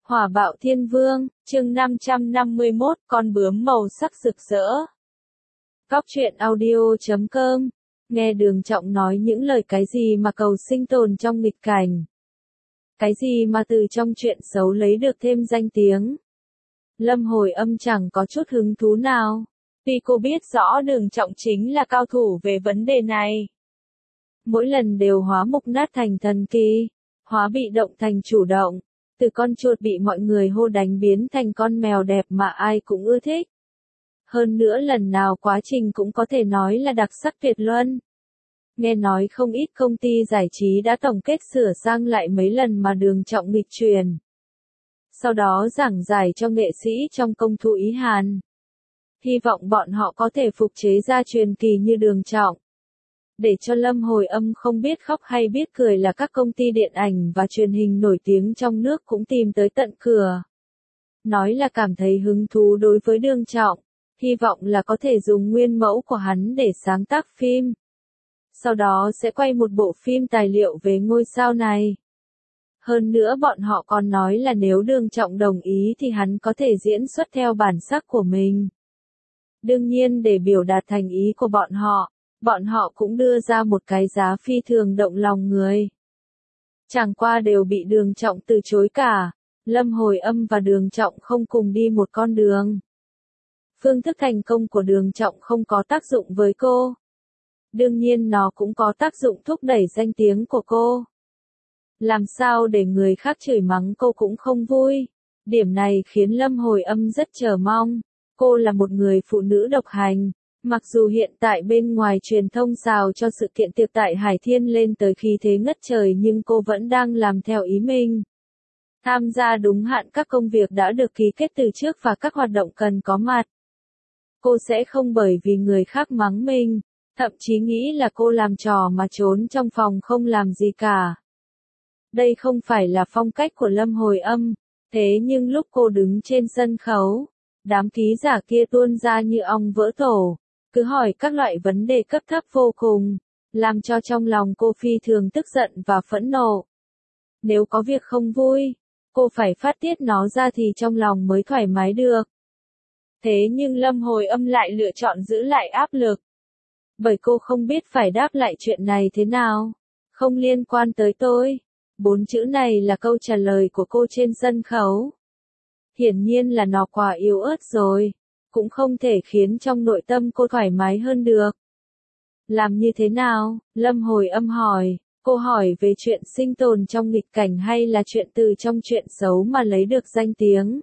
Hỏa bạo thiên vương, chương 551, con bướm màu sắc rực rỡ. Cóc truyện audio.com. Nghe Đường Trọng nói những lời cái gì mà cầu sinh tồn trong nghịch cảnh. Cái gì mà từ trong chuyện xấu lấy được thêm danh tiếng. Lâm Hồi Âm chẳng có chút hứng thú nào. Tuy cô biết rõ Đường Trọng chính là cao thủ về vấn đề này. Mỗi lần đều hóa mục nát thành thần kỳ, hóa bị động thành chủ động. Từ con chuột bị mọi người hô đánh biến thành con mèo đẹp mà ai cũng ưa thích. Hơn nữa lần nào quá trình cũng có thể nói là đặc sắc tuyệt luân. Nghe nói không ít công ty giải trí đã tổng kết sửa sang lại mấy lần mà Đường Trọng nghịch truyền. Sau đó giảng giải cho nghệ sĩ trong công thụ ý Hàn. Hy vọng bọn họ có thể phục chế ra truyền kỳ như Đường Trọng. Để cho Lâm Hồi Âm không biết khóc hay biết cười là các công ty điện ảnh và truyền hình nổi tiếng trong nước cũng tìm tới tận cửa. Nói là cảm thấy hứng thú đối với Đường Trọng, hy vọng là có thể dùng nguyên mẫu của hắn để sáng tác phim. Sau đó sẽ quay một bộ phim tài liệu về ngôi sao này. Hơn nữa bọn họ còn nói là nếu Đường Trọng đồng ý thì hắn có thể diễn xuất theo bản sắc của mình. Đương nhiên để biểu đạt thành ý của bọn họ cũng đưa ra một cái giá phi thường động lòng người. Chẳng qua đều bị Đường Trọng từ chối cả, Lâm Hồi Âm và Đường Trọng không cùng đi một con đường. Phương thức thành công của Đường Trọng không có tác dụng với cô. Đương nhiên nó cũng có tác dụng thúc đẩy danh tiếng của cô. Làm sao để người khác chửi mắng cô cũng không vui. Điểm này khiến Lâm Hồi Âm rất chờ mong. Cô là một người phụ nữ độc hành. Mặc dù hiện tại bên ngoài truyền thông xào cho sự kiện tiệc tại Hải Thiên lên tới khí thế ngất trời nhưng cô vẫn đang làm theo ý mình. Tham gia đúng hạn các công việc đã được ký kết từ trước và các hoạt động cần có mặt. Cô sẽ không bởi vì người khác mắng mình, thậm chí nghĩ là cô làm trò mà trốn trong phòng không làm gì cả. Đây không phải là phong cách của Lâm Hồi Âm, thế nhưng lúc cô đứng trên sân khấu, đám ký giả kia tuôn ra như ong vỡ tổ. Cứ hỏi các loại vấn đề cấp thấp vô cùng, làm cho trong lòng cô phi thường tức giận và phẫn nộ. Nếu có việc không vui, cô phải phát tiết nó ra thì trong lòng mới thoải mái được. Thế nhưng Lâm Hồi Âm lại lựa chọn giữ lại áp lực. Bởi cô không biết phải đáp lại chuyện này thế nào. Không liên quan tới tôi. 4 chữ này là câu trả lời của cô trên sân khấu. Hiển nhiên là nó quá yếu ớt rồi. Cũng không thể khiến trong nội tâm cô thoải mái hơn được. Làm như thế nào? Lâm Hồi Âm hỏi. Cô hỏi về chuyện sinh tồn trong nghịch cảnh hay là chuyện từ trong chuyện xấu mà lấy được danh tiếng?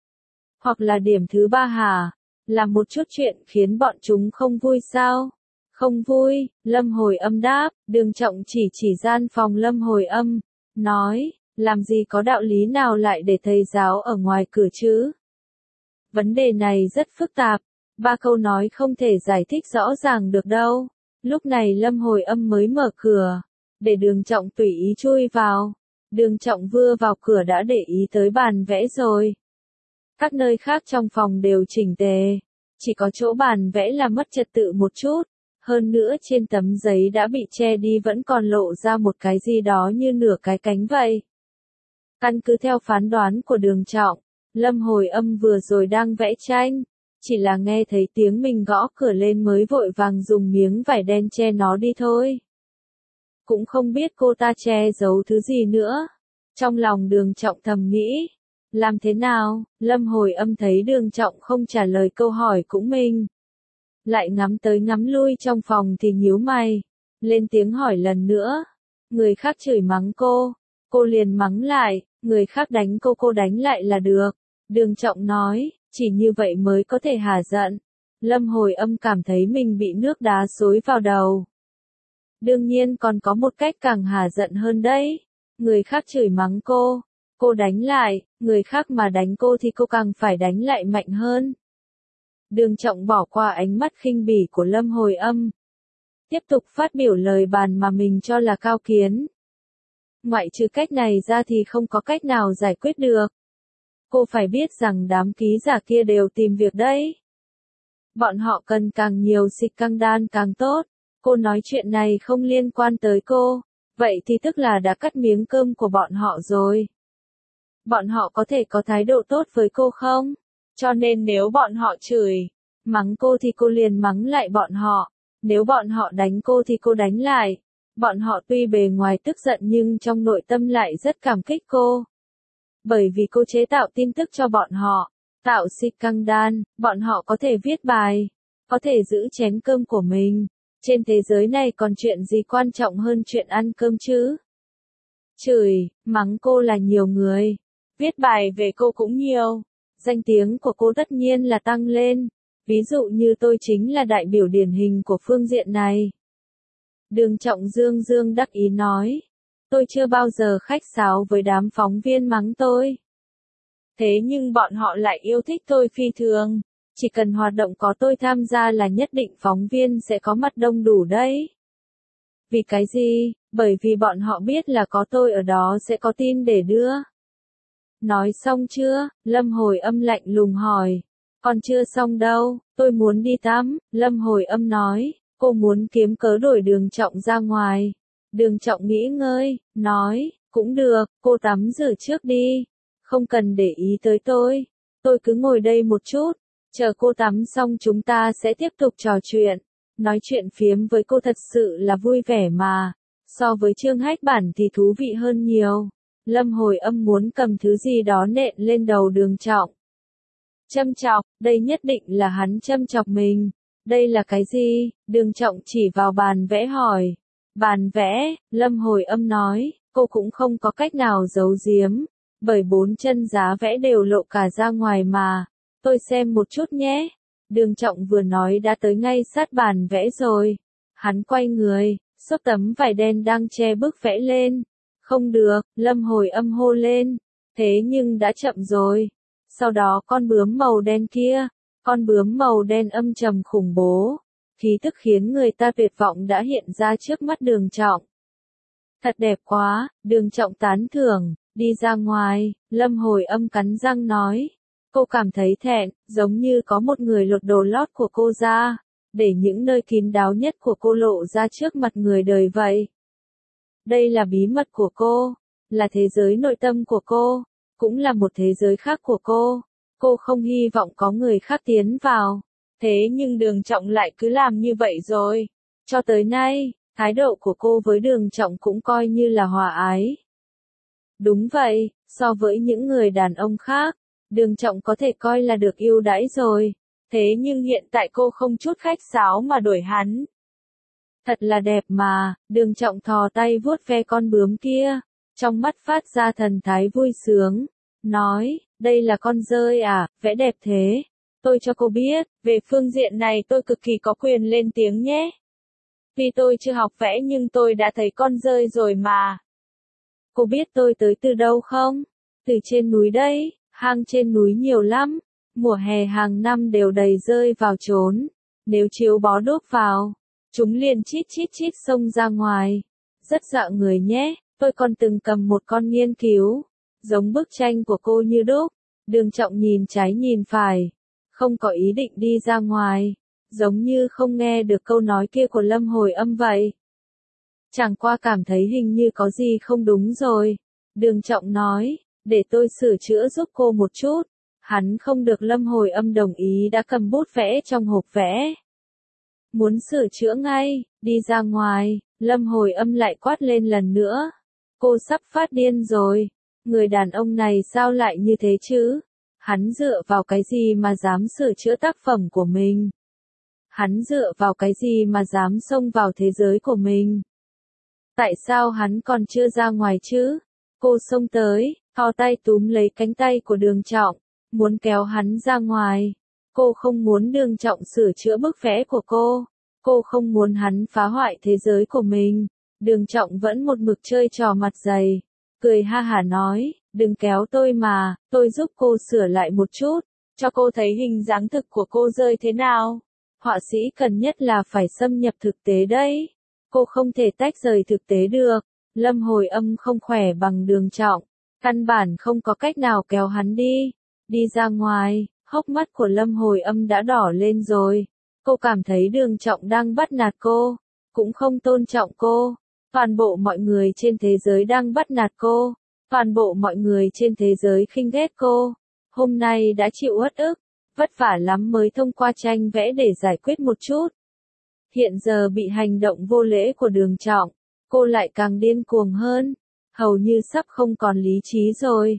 Hoặc là điểm thứ ba hả? Làm một chút chuyện khiến bọn chúng không vui sao? Không vui, Lâm Hồi Âm đáp. Đường Trọng chỉ gian phòng Lâm Hồi Âm, nói, làm gì có đạo lý nào lại để thầy giáo ở ngoài cửa chứ? Vấn đề này rất phức tạp, 3 câu nói không thể giải thích rõ ràng được đâu. Lúc này Lâm Hồi Âm mới mở cửa, để Đường Trọng tùy ý chui vào. Đường Trọng vừa vào cửa đã để ý tới bàn vẽ rồi. Các nơi khác trong phòng đều chỉnh tề, chỉ có chỗ bàn vẽ là mất trật tự một chút. Hơn nữa trên tấm giấy đã bị che đi vẫn còn lộ ra một cái gì đó như nửa cái cánh vậy. Căn cứ theo phán đoán của Đường Trọng, Lâm Hồi Âm vừa rồi đang vẽ tranh, chỉ là nghe thấy tiếng mình gõ cửa lên mới vội vàng dùng miếng vải đen che nó đi thôi. Cũng không biết cô ta che giấu thứ gì nữa. Trong lòng Đường Trọng thầm nghĩ, làm thế nào? Lâm Hồi Âm thấy Đường Trọng không trả lời câu hỏi của mình. Lại ngắm tới ngắm lui trong phòng thì nhíu mày, lên tiếng hỏi lần nữa. Người khác chửi mắng cô liền mắng lại, người khác đánh cô đánh lại là được. Đường Trọng nói, chỉ như vậy mới có thể hả giận. Lâm Hồi Âm cảm thấy mình bị nước đá xối vào đầu. Đương nhiên còn có một cách càng hả giận hơn đấy. Người khác chửi mắng cô đánh lại, người khác mà đánh cô thì cô càng phải đánh lại mạnh hơn. Đường Trọng bỏ qua ánh mắt khinh bỉ của Lâm Hồi Âm. Tiếp tục phát biểu lời bàn mà mình cho là cao kiến. Ngoại trừ cách này ra thì không có cách nào giải quyết được. Cô phải biết rằng đám ký giả kia đều tìm việc đấy. Bọn họ cần càng nhiều xịt căng đan càng tốt. Cô nói chuyện này không liên quan tới cô. Vậy thì tức là đã cắt miếng cơm của bọn họ rồi. bọn họ có thể có thái độ tốt với cô không? Cho nên nếu bọn họ chửi, mắng cô thì cô liền mắng lại bọn họ. Nếu bọn họ đánh cô thì cô đánh lại. Bọn họ tuy bề ngoài tức giận nhưng trong nội tâm lại rất cảm kích cô. Bởi vì cô chế tạo tin tức cho bọn họ, tạo scandal, bọn họ có thể viết bài, có thể giữ chén cơm của mình. Trên thế giới này còn chuyện gì quan trọng hơn chuyện ăn cơm chứ? Chửi, mắng cô là nhiều người. Viết bài về cô cũng nhiều. Danh tiếng của cô tất nhiên là tăng lên. Ví dụ như tôi chính là đại biểu điển hình của phương diện này. Đường Trọng Dương Dương đắc ý nói. Tôi chưa bao giờ khách sáo với đám phóng viên mắng tôi. Thế nhưng bọn họ lại yêu thích tôi phi thường. Chỉ cần hoạt động có tôi tham gia là nhất định phóng viên sẽ có mặt đông đủ đấy. Vì cái gì? Bởi vì bọn họ biết là có tôi ở đó sẽ có tin để đưa. Nói xong chưa? Lâm Hồi Âm lạnh lùng hỏi. Còn chưa xong đâu, tôi muốn đi tắm. Lâm Hồi Âm nói, cô muốn kiếm cớ đuổi Đường Trọng ra ngoài. Đường Trọng nghĩ ngơi, nói, cũng được, cô tắm rửa trước đi. Không cần để ý tới tôi cứ ngồi đây một chút. Chờ cô tắm xong chúng ta sẽ tiếp tục trò chuyện. Nói chuyện phiếm với cô thật sự là vui vẻ mà. So với Trương Hách Bản thì thú vị hơn nhiều. Lâm Hồi Âm muốn cầm thứ gì đó nện lên đầu Đường Trọng. Châm chọc, đây nhất định là hắn châm chọc mình. Đây là cái gì? Đường Trọng chỉ vào bàn vẽ hỏi. Bàn vẽ, Lâm Hồi Âm nói, cô cũng không có cách nào giấu giếm. Bởi 4 chân giá vẽ đều lộ cả ra ngoài mà. Tôi xem một chút nhé. Đường Trọng vừa nói đã tới ngay sát bàn vẽ rồi. Hắn quay người, xốc tấm vải đen đang che bức vẽ lên. Không được, Lâm Hồi Âm hô lên. Thế nhưng đã chậm rồi. Sau đó con bướm màu đen kia, con bướm màu đen âm trầm khủng bố. Khí tức khiến người ta tuyệt vọng đã hiện ra trước mắt Đường Trọng. Thật đẹp quá, Đường Trọng tán thưởng, đi ra ngoài, Lâm Hồi Âm cắn răng nói. Cô cảm thấy thẹn, giống như có một người lột đồ lót của cô ra, để những nơi kín đáo nhất của cô lộ ra trước mặt người đời vậy. Đây là bí mật của cô, là thế giới nội tâm của cô, cũng là một thế giới khác của cô. Cô không hy vọng có người khác tiến vào. Thế nhưng Đường Trọng lại cứ làm như vậy rồi. Cho tới nay, thái độ của cô với Đường Trọng cũng coi như là hòa ái. Đúng vậy, so với những người đàn ông khác, Đường Trọng có thể coi là được ưu đãi rồi. Thế nhưng hiện tại cô không chút khách sáo mà đuổi hắn. Thật là đẹp mà, Đường Trọng thò tay vuốt ve con bướm kia. Trong mắt phát ra thần thái vui sướng. Nói, đây là con dơi à, vẽ đẹp thế. Tôi cho cô biết, về phương diện này tôi cực kỳ có quyền lên tiếng nhé. Vì tôi chưa học vẽ nhưng tôi đã thấy con dơi rồi mà. Cô biết tôi tới từ đâu không? Từ trên núi đấy, hang trên núi nhiều lắm. Mùa hè hàng năm đều đầy rơi vào trốn. Nếu chiếu bó đốt vào, chúng liền chít chít chít xông ra ngoài. Rất dọa người nhé, tôi còn từng cầm một con nghiên cứu. Giống bức tranh của cô như đúc. Đường Trọng nhìn trái nhìn phải. Không có ý định đi ra ngoài. Giống như không nghe được câu nói kia của Lâm Hồi Âm vậy. Chẳng qua cảm thấy hình như có gì không đúng rồi. Đường Trọng nói, để tôi sửa chữa giúp cô một chút. Hắn không được Lâm Hồi Âm đồng ý đã cầm bút vẽ trong hộp vẽ. Muốn sửa chữa ngay, đi ra ngoài, Lâm Hồi Âm lại quát lên lần nữa. Cô sắp phát điên rồi. Người đàn ông này sao lại như thế chứ? Hắn dựa vào cái gì mà dám sửa chữa tác phẩm của mình? Hắn dựa vào cái gì mà dám xông vào thế giới của mình? Tại sao hắn còn chưa ra ngoài chứ? Cô xông tới, thò tay túm lấy cánh tay của Đường Trọng, muốn kéo hắn ra ngoài. Cô không muốn Đường Trọng sửa chữa bức vẽ của cô. Cô không muốn hắn phá hoại thế giới của mình. Đường Trọng vẫn một mực chơi trò mặt dày. Cười ha hả nói, đừng kéo tôi mà, tôi giúp cô sửa lại một chút, cho cô thấy hình dáng thực của cô rơi thế nào. Họa sĩ cần nhất là phải xâm nhập thực tế đấy. Cô không thể tách rời thực tế được. Lâm Hồi Âm không khỏe bằng Đường Trọng. Căn bản không có cách nào kéo hắn đi. Đi ra ngoài, hốc mắt của Lâm Hồi Âm đã đỏ lên rồi. Cô cảm thấy Đường Trọng đang bắt nạt cô. Cũng không tôn trọng cô. Toàn bộ mọi người trên thế giới đang bắt nạt cô. Toàn bộ mọi người trên thế giới khinh ghét cô. Hôm nay đã chịu uất ức, vất vả lắm mới thông qua tranh vẽ để giải quyết một chút. Hiện giờ bị hành động vô lễ của Đường Trọng, cô lại càng điên cuồng hơn, hầu như sắp không còn lý trí rồi.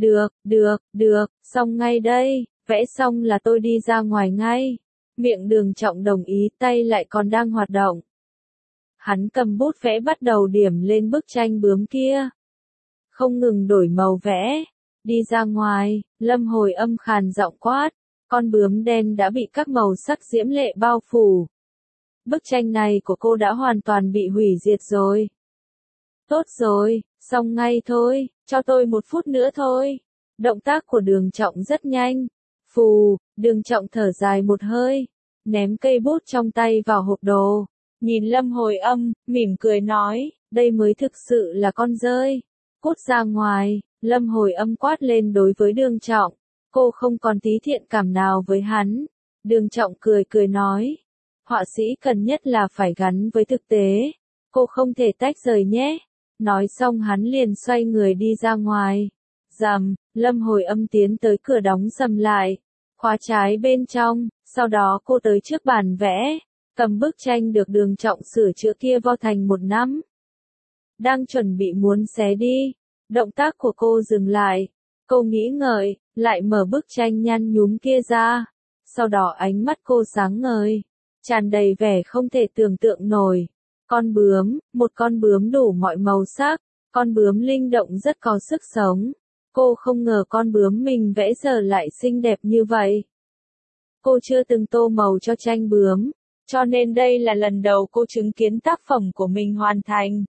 Được, xong ngay đây, vẽ xong là tôi đi ra ngoài ngay. Miệng Đường Trọng đồng ý, tay lại còn đang hoạt động. Hắn cầm bút vẽ bắt đầu điểm lên bức tranh bướm kia. Không ngừng đổi màu vẽ. Đi ra ngoài, Lâm Hồi Âm khàn giọng quát. Con bướm đen đã bị các màu sắc diễm lệ bao phủ. Bức tranh này của cô đã hoàn toàn bị hủy diệt rồi. Tốt rồi, xong ngay thôi, cho tôi 1 phút nữa thôi. Động tác của Đường Trọng rất nhanh. Phù, Đường Trọng thở dài một hơi, ném cây bút trong tay vào hộp đồ. Nhìn Lâm Hồi Âm, mỉm cười nói, đây mới thực sự là con dơi. Cút ra ngoài, Lâm Hồi Âm quát lên đối với Đường Trọng. Cô không còn tí thiện cảm nào với hắn. Đường Trọng cười nói, họa sĩ cần nhất là phải gắn với thực tế. Cô không thể tách rời nhé. Nói xong hắn liền xoay người đi ra ngoài. Rầm, Lâm Hồi Âm tiến tới cửa đóng sầm lại, khóa trái bên trong, sau đó cô tới trước bàn vẽ, cầm bức tranh được Đường Trọng sửa chữa kia vo thành một nắm. Đang chuẩn bị muốn xé đi, động tác của cô dừng lại, cô nghĩ ngợi, lại mở bức tranh nhăn nhúm kia ra, sau đó ánh mắt cô sáng ngời, tràn đầy vẻ không thể tưởng tượng nổi. Con bướm, một con bướm đủ mọi màu sắc, con bướm linh động rất có sức sống. Cô không ngờ con bướm mình vẽ giờ lại xinh đẹp như vậy. Cô chưa từng tô màu cho tranh bướm, cho nên đây là lần đầu cô chứng kiến tác phẩm của mình hoàn thành.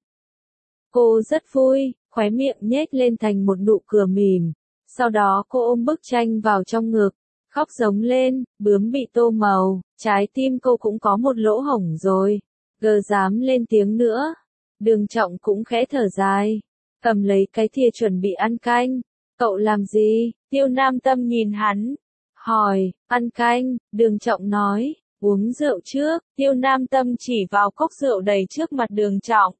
Cô rất vui, khóe miệng nhếch lên thành một nụ cười mỉm. Sau đó cô ôm bức tranh vào trong ngực, khóc giống lên, bướm bị tô màu, trái tim cô cũng có một lỗ hổng rồi. Gờ dám lên tiếng nữa. Đường Trọng cũng khẽ thở dài, cầm lấy cái thìa chuẩn bị ăn canh. Cậu làm gì? Tiêu Nam Tâm nhìn hắn, hỏi, ăn canh. Đường Trọng nói, uống rượu trước. Tiêu Nam Tâm chỉ vào cốc rượu đầy trước mặt Đường Trọng.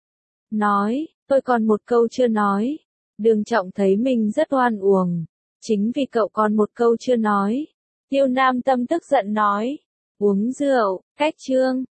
Nói, tôi còn một câu chưa nói. Đường Trọng thấy mình rất oan uổng. Chính vì cậu còn một câu chưa nói. Tiêu Nam Tâm tức giận nói, uống rượu, cách chương.